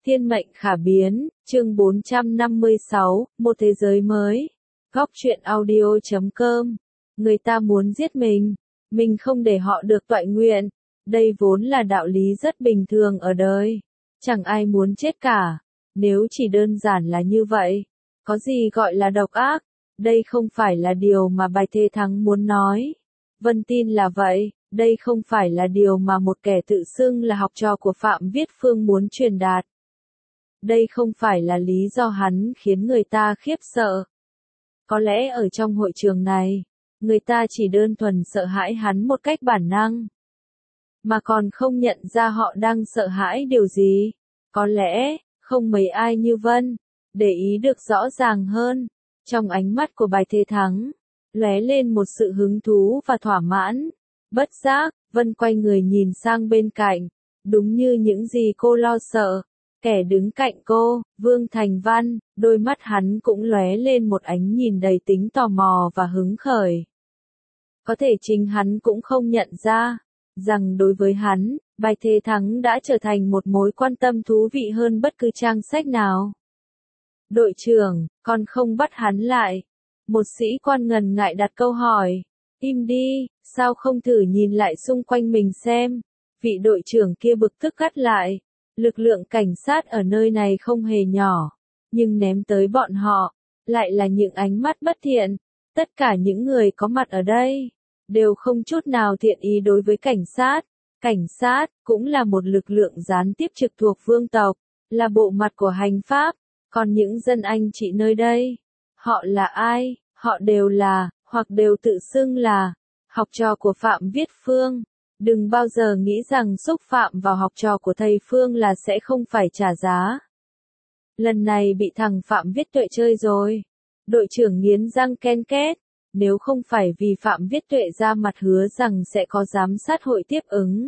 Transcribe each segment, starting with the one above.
Thiên mệnh khả biến, chương 456, một thế giới mới. Góc truyện audio.com. Người ta muốn giết mình không để họ được toại nguyện. Đây vốn là đạo lý rất bình thường ở đời. Chẳng ai muốn chết cả. Nếu chỉ đơn giản là như vậy, có gì gọi là độc ác? Đây không phải là điều mà Bạch Thế Thắng muốn nói. Vân tin là vậy, đây không phải là điều mà một kẻ tự xưng là học trò của Phạm Viết Phương muốn truyền đạt. Đây không phải là lý do hắn khiến người ta khiếp sợ. Có lẽ ở trong hội trường này, người ta chỉ đơn thuần sợ hãi hắn một cách bản năng, mà còn không nhận ra họ đang sợ hãi điều gì. Có lẽ, không mấy ai như Vân, để ý được rõ ràng hơn. Trong ánh mắt của Bạch Thế Thắng, lóe lên một sự hứng thú và thỏa mãn. Bất giác, Vân quay người nhìn sang bên cạnh, đúng như những gì cô lo sợ. Kẻ đứng cạnh cô, Vương Thành Văn, đôi mắt hắn cũng lóe lên một ánh nhìn đầy tính tò mò và hứng khởi. Có thể chính hắn cũng không nhận ra, rằng đối với hắn, Bạch Thế Thắng đã trở thành một mối quan tâm thú vị hơn bất cứ trang sách nào. Đội trưởng, còn không bắt hắn lại. Một sĩ quan ngần ngại đặt câu hỏi. Im đi, sao không thử nhìn lại xung quanh mình xem. Vị đội trưởng kia bực tức gắt lại. Lực lượng cảnh sát ở nơi này không hề nhỏ, nhưng ném tới bọn họ, lại là những ánh mắt bất thiện. Tất cả những người có mặt ở đây, đều không chút nào thiện ý đối với cảnh sát. Cảnh sát, cũng là một lực lượng gián tiếp trực thuộc vương tộc, là bộ mặt của hành pháp. Còn những dân anh chị nơi đây, họ là ai? Họ đều là, hoặc đều tự xưng là, học trò của Phạm Viết Phương. Đừng bao giờ nghĩ rằng xúc phạm vào học trò của thầy Phương là sẽ không phải trả giá. Lần này bị thằng Phạm Viết Tuệ chơi rồi. Đội trưởng nghiến răng ken két. Nếu không phải vì Phạm Viết Tuệ ra mặt hứa rằng sẽ có giám sát hội tiếp ứng.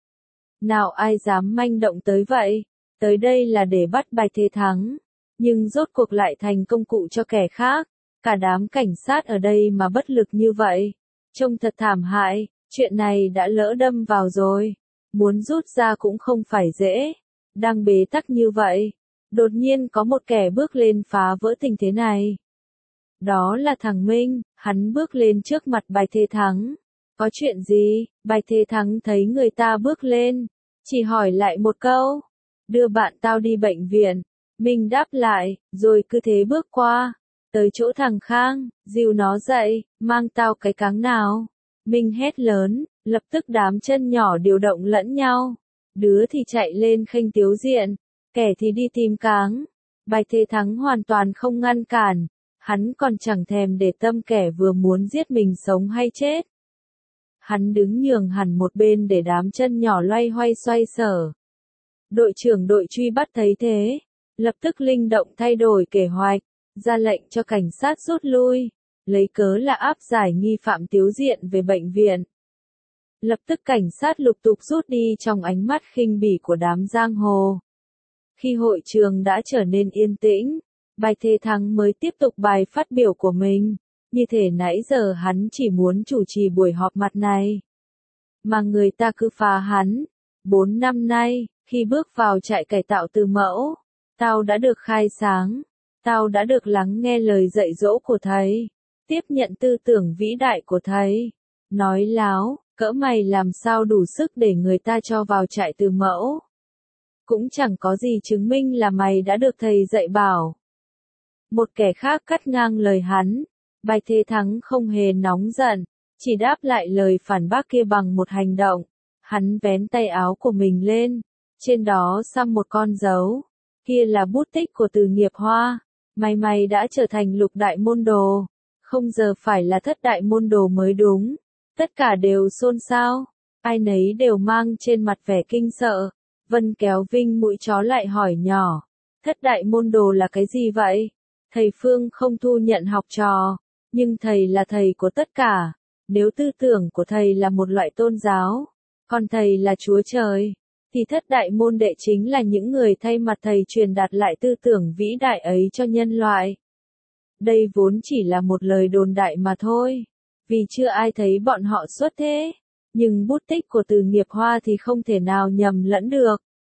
Nào ai dám manh động tới vậy? Tới đây là để bắt Bạch Thế Thắng. Nhưng rốt cuộc lại thành công cụ cho kẻ khác. Cả đám cảnh sát ở đây mà bất lực như vậy. Trông thật thảm hại. Chuyện này đã lỡ đâm vào rồi. Muốn rút ra cũng không phải dễ. Đang bế tắc như vậy. Đột nhiên có một kẻ bước lên phá vỡ tình thế này. Đó là thằng Minh. Hắn bước lên trước mặt Bạch Thế Thắng. Có chuyện gì? Bạch Thế Thắng thấy người ta bước lên. Chỉ hỏi lại một câu. Đưa bạn tao đi bệnh viện. Minh đáp lại, rồi cứ thế bước qua. Tới chỗ thằng Khang, dìu nó dậy, mang tao cái cáng nào. Minh hét lớn, lập tức đám chân nhỏ điều động lẫn nhau. Đứa thì chạy lên khênh Tiếu Diện, kẻ thì đi tìm cáng. Bạch Thế Thắng hoàn toàn không ngăn cản, hắn còn chẳng thèm để tâm kẻ vừa muốn giết mình sống hay chết. Hắn đứng nhường hẳn một bên để đám chân nhỏ loay hoay xoay sở. Đội trưởng đội truy bắt thấy thế, lập tức linh động thay đổi kế hoạch, ra lệnh cho cảnh sát rút lui. Lấy cớ là áp giải nghi phạm Tiếu Diện về bệnh viện. Lập tức cảnh sát lục tục rút đi trong ánh mắt khinh bỉ của đám giang hồ. Khi hội trường đã trở nên yên tĩnh, Bạch Thế Thắng mới tiếp tục bài phát biểu của mình. Như thể nãy giờ hắn chỉ muốn chủ trì buổi họp mặt này, mà người ta cứ phá hắn. 4 năm nay, khi bước vào trại cải tạo Từ Mẫu, tao đã được khai sáng, tao đã được lắng nghe lời dạy dỗ của thầy. Tiếp nhận tư tưởng vĩ đại của thầy. Nói láo, cỡ mày làm sao đủ sức để người ta cho vào trại Từ Mẫu. Cũng chẳng có gì chứng minh là mày đã được thầy dạy bảo. Một kẻ khác cắt ngang lời hắn. Bạch Thế Thắng không hề nóng giận, chỉ đáp lại lời phản bác kia bằng một hành động. Hắn vén tay áo của mình lên, trên đó xăm một con dấu. Kia là bút tích của Từ Nghiệp Hoa. Mày đã trở thành lục đại môn đồ. Không giờ phải là thất đại môn đồ mới đúng. Tất cả đều xôn xao. Ai nấy đều mang trên mặt vẻ kinh sợ. Vân kéo Vinh mũi chó lại hỏi nhỏ. Thất đại môn đồ là cái gì vậy? Thầy Phương không thu nhận học trò. Nhưng thầy là thầy của tất cả. Nếu tư tưởng của thầy là một loại tôn giáo, còn thầy là Chúa Trời, thì thất đại môn đệ chính là những người thay mặt thầy truyền đạt lại tư tưởng vĩ đại ấy cho nhân loại. Đây vốn chỉ là một lời đồn đại mà thôi, vì chưa ai thấy bọn họ xuất thế. Nhưng bút tích của Từ Nghiệp Hoa thì không thể nào nhầm lẫn được.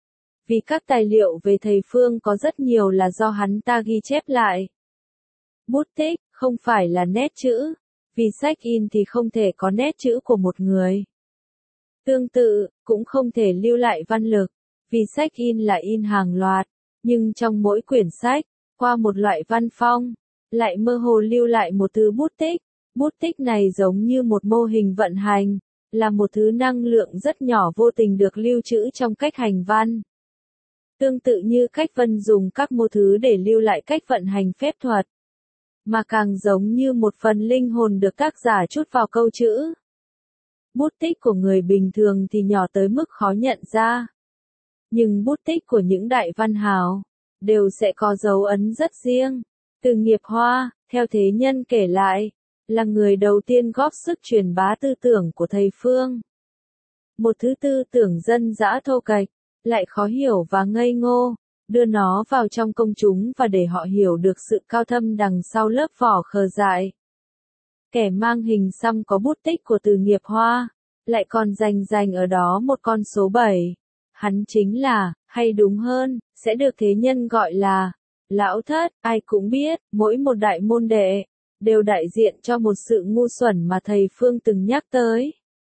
Vì các tài liệu về thầy Phương có rất nhiều là do hắn ta ghi chép lại. Bút tích, không phải là nét chữ. Vì sách in thì không thể có nét chữ của một người. Tương tự, cũng không thể lưu lại văn lực. Vì sách in là in hàng loạt. Nhưng trong mỗi quyển sách, qua một loại văn phong, lại mơ hồ lưu lại một thứ bút tích. Bút tích này giống như một mô hình vận hành, là một thứ năng lượng rất nhỏ vô tình được lưu trữ trong cách hành văn. Tương tự như cách Vân dùng các mô thứ để lưu lại cách vận hành phép thuật, mà càng giống như một phần linh hồn được tác giả chút vào câu chữ. Bút tích của người bình thường thì nhỏ tới mức khó nhận ra. Nhưng bút tích của những đại văn hào, đều sẽ có dấu ấn rất riêng. Từ Nghiệp Hoa, theo thế nhân kể lại, là người đầu tiên góp sức truyền bá tư tưởng của thầy Phương. Một thứ tư tưởng dân dã thô kệch, lại khó hiểu và ngây ngô, đưa nó vào trong công chúng và để họ hiểu được sự cao thâm đằng sau lớp vỏ khờ dại. Kẻ mang hình xăm có bút tích của Từ Nghiệp Hoa, lại còn dành ở đó một con số 7. Hắn chính là, hay đúng hơn, sẽ được thế nhân gọi là Lão Thất. Ai cũng biết, mỗi một đại môn đệ đều đại diện cho một sự ngu xuẩn mà thầy Phương từng nhắc tới.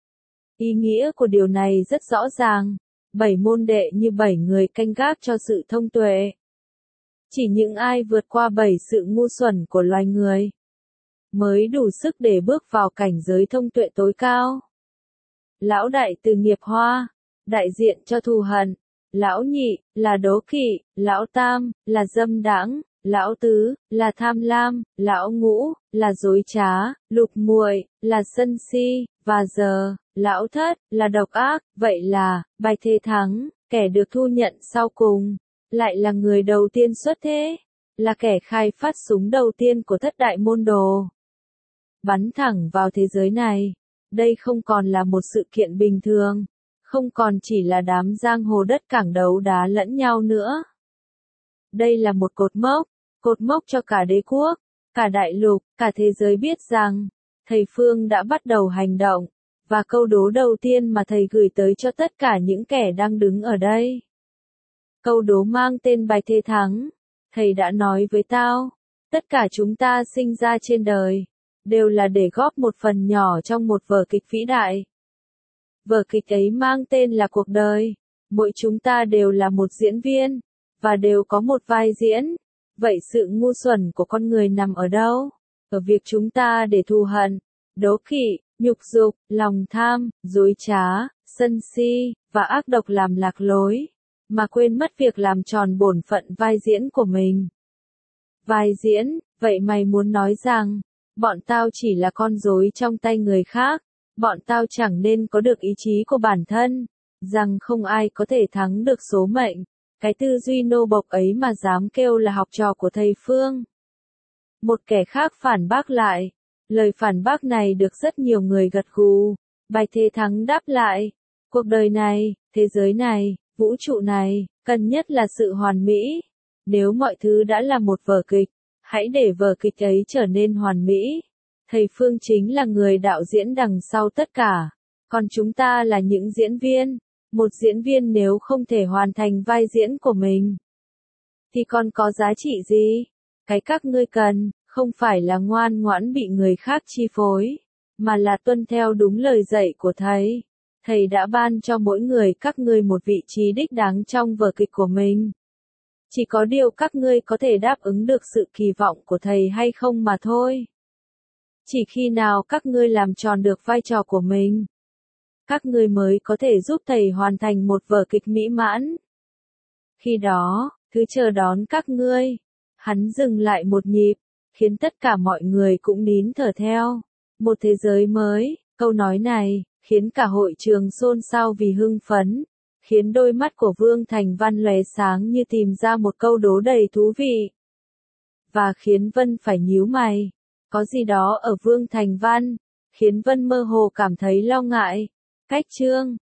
Ý nghĩa của điều này rất rõ ràng. 7 môn đệ như 7 người canh gác cho sự thông tuệ. Chỉ những ai vượt qua 7 sự ngu xuẩn của loài người mới đủ sức để bước vào cảnh giới thông tuệ tối cao. Lão đại Từ Nghiệp Hoa, đại diện cho thù hận. Lão nhị, là đố kỵ. Lão tam, là dâm đãng. Lão tứ, là tham lam. Lão ngũ, là dối trá. Lục muội, là sân si. Và giờ, lão thất, là độc ác. Vậy là, Bạch Thế Thắng, kẻ được thu nhận sau cùng, lại là người đầu tiên xuất thế. Là kẻ khai phát súng đầu tiên của thất đại môn đồ. Bắn thẳng vào thế giới này. Đây không còn là một sự kiện bình thường. Không còn chỉ là đám giang hồ đất cảng đấu đá lẫn nhau nữa. Đây là một cột mốc cho cả đế quốc, cả đại lục, cả thế giới biết rằng, thầy Phương đã bắt đầu hành động, và câu đố đầu tiên mà thầy gửi tới cho tất cả những kẻ đang đứng ở đây. Câu đố mang tên Bạch Thế Thắng. Thầy đã nói với tao, tất cả chúng ta sinh ra trên đời, đều là để góp một phần nhỏ trong một vở kịch vĩ đại. Vở kịch ấy mang tên là cuộc đời. Mỗi chúng ta đều là một diễn viên, và đều có một vai diễn. Vậy sự ngu xuẩn của con người nằm ở đâu? Ở việc chúng ta để thù hận, đố kỵ, nhục dục, lòng tham, dối trá, sân si, và ác độc làm lạc lối, mà quên mất việc làm tròn bổn phận vai diễn của mình. Vai diễn, vậy mày muốn nói rằng, bọn tao chỉ là con rối trong tay người khác, bọn tao chẳng nên có được ý chí của bản thân, rằng không ai có thể thắng được số mệnh. Cái tư duy nô bộc ấy mà dám kêu là học trò của thầy Phương. Một kẻ khác phản bác lại. Lời phản bác này được rất nhiều người gật gù. Bạch Thế Thắng đáp lại. Cuộc đời này, thế giới này, vũ trụ này, cần nhất là sự hoàn mỹ. Nếu mọi thứ đã là một vở kịch, hãy để vở kịch ấy trở nên hoàn mỹ. Thầy Phương chính là người đạo diễn đằng sau tất cả. Còn chúng ta là những diễn viên. Một diễn viên nếu không thể hoàn thành vai diễn của mình, thì còn có giá trị gì? Cái các ngươi cần, không phải là ngoan ngoãn bị người khác chi phối, mà là tuân theo đúng lời dạy của thầy. Thầy đã ban cho mỗi người các ngươi một vị trí đích đáng trong vở kịch của mình. Chỉ có điều các ngươi có thể đáp ứng được sự kỳ vọng của thầy hay không mà thôi. Chỉ khi nào các ngươi làm tròn được vai trò của mình, các ngươi mới có thể giúp thầy hoàn thành một vở kịch mỹ mãn. Khi đó, thứ chờ đón các ngươi. Hắn dừng lại một nhịp, khiến tất cả mọi người cũng nín thở theo. Một thế giới mới. Câu nói này khiến cả hội trường xôn xao vì hưng phấn, khiến đôi mắt của Vương Thành Văn lóe sáng như tìm ra một câu đố đầy thú vị. Và khiến Vân phải nhíu mày. Có gì đó ở Vương Thành Văn khiến Vân mơ hồ cảm thấy lo ngại. Cách chương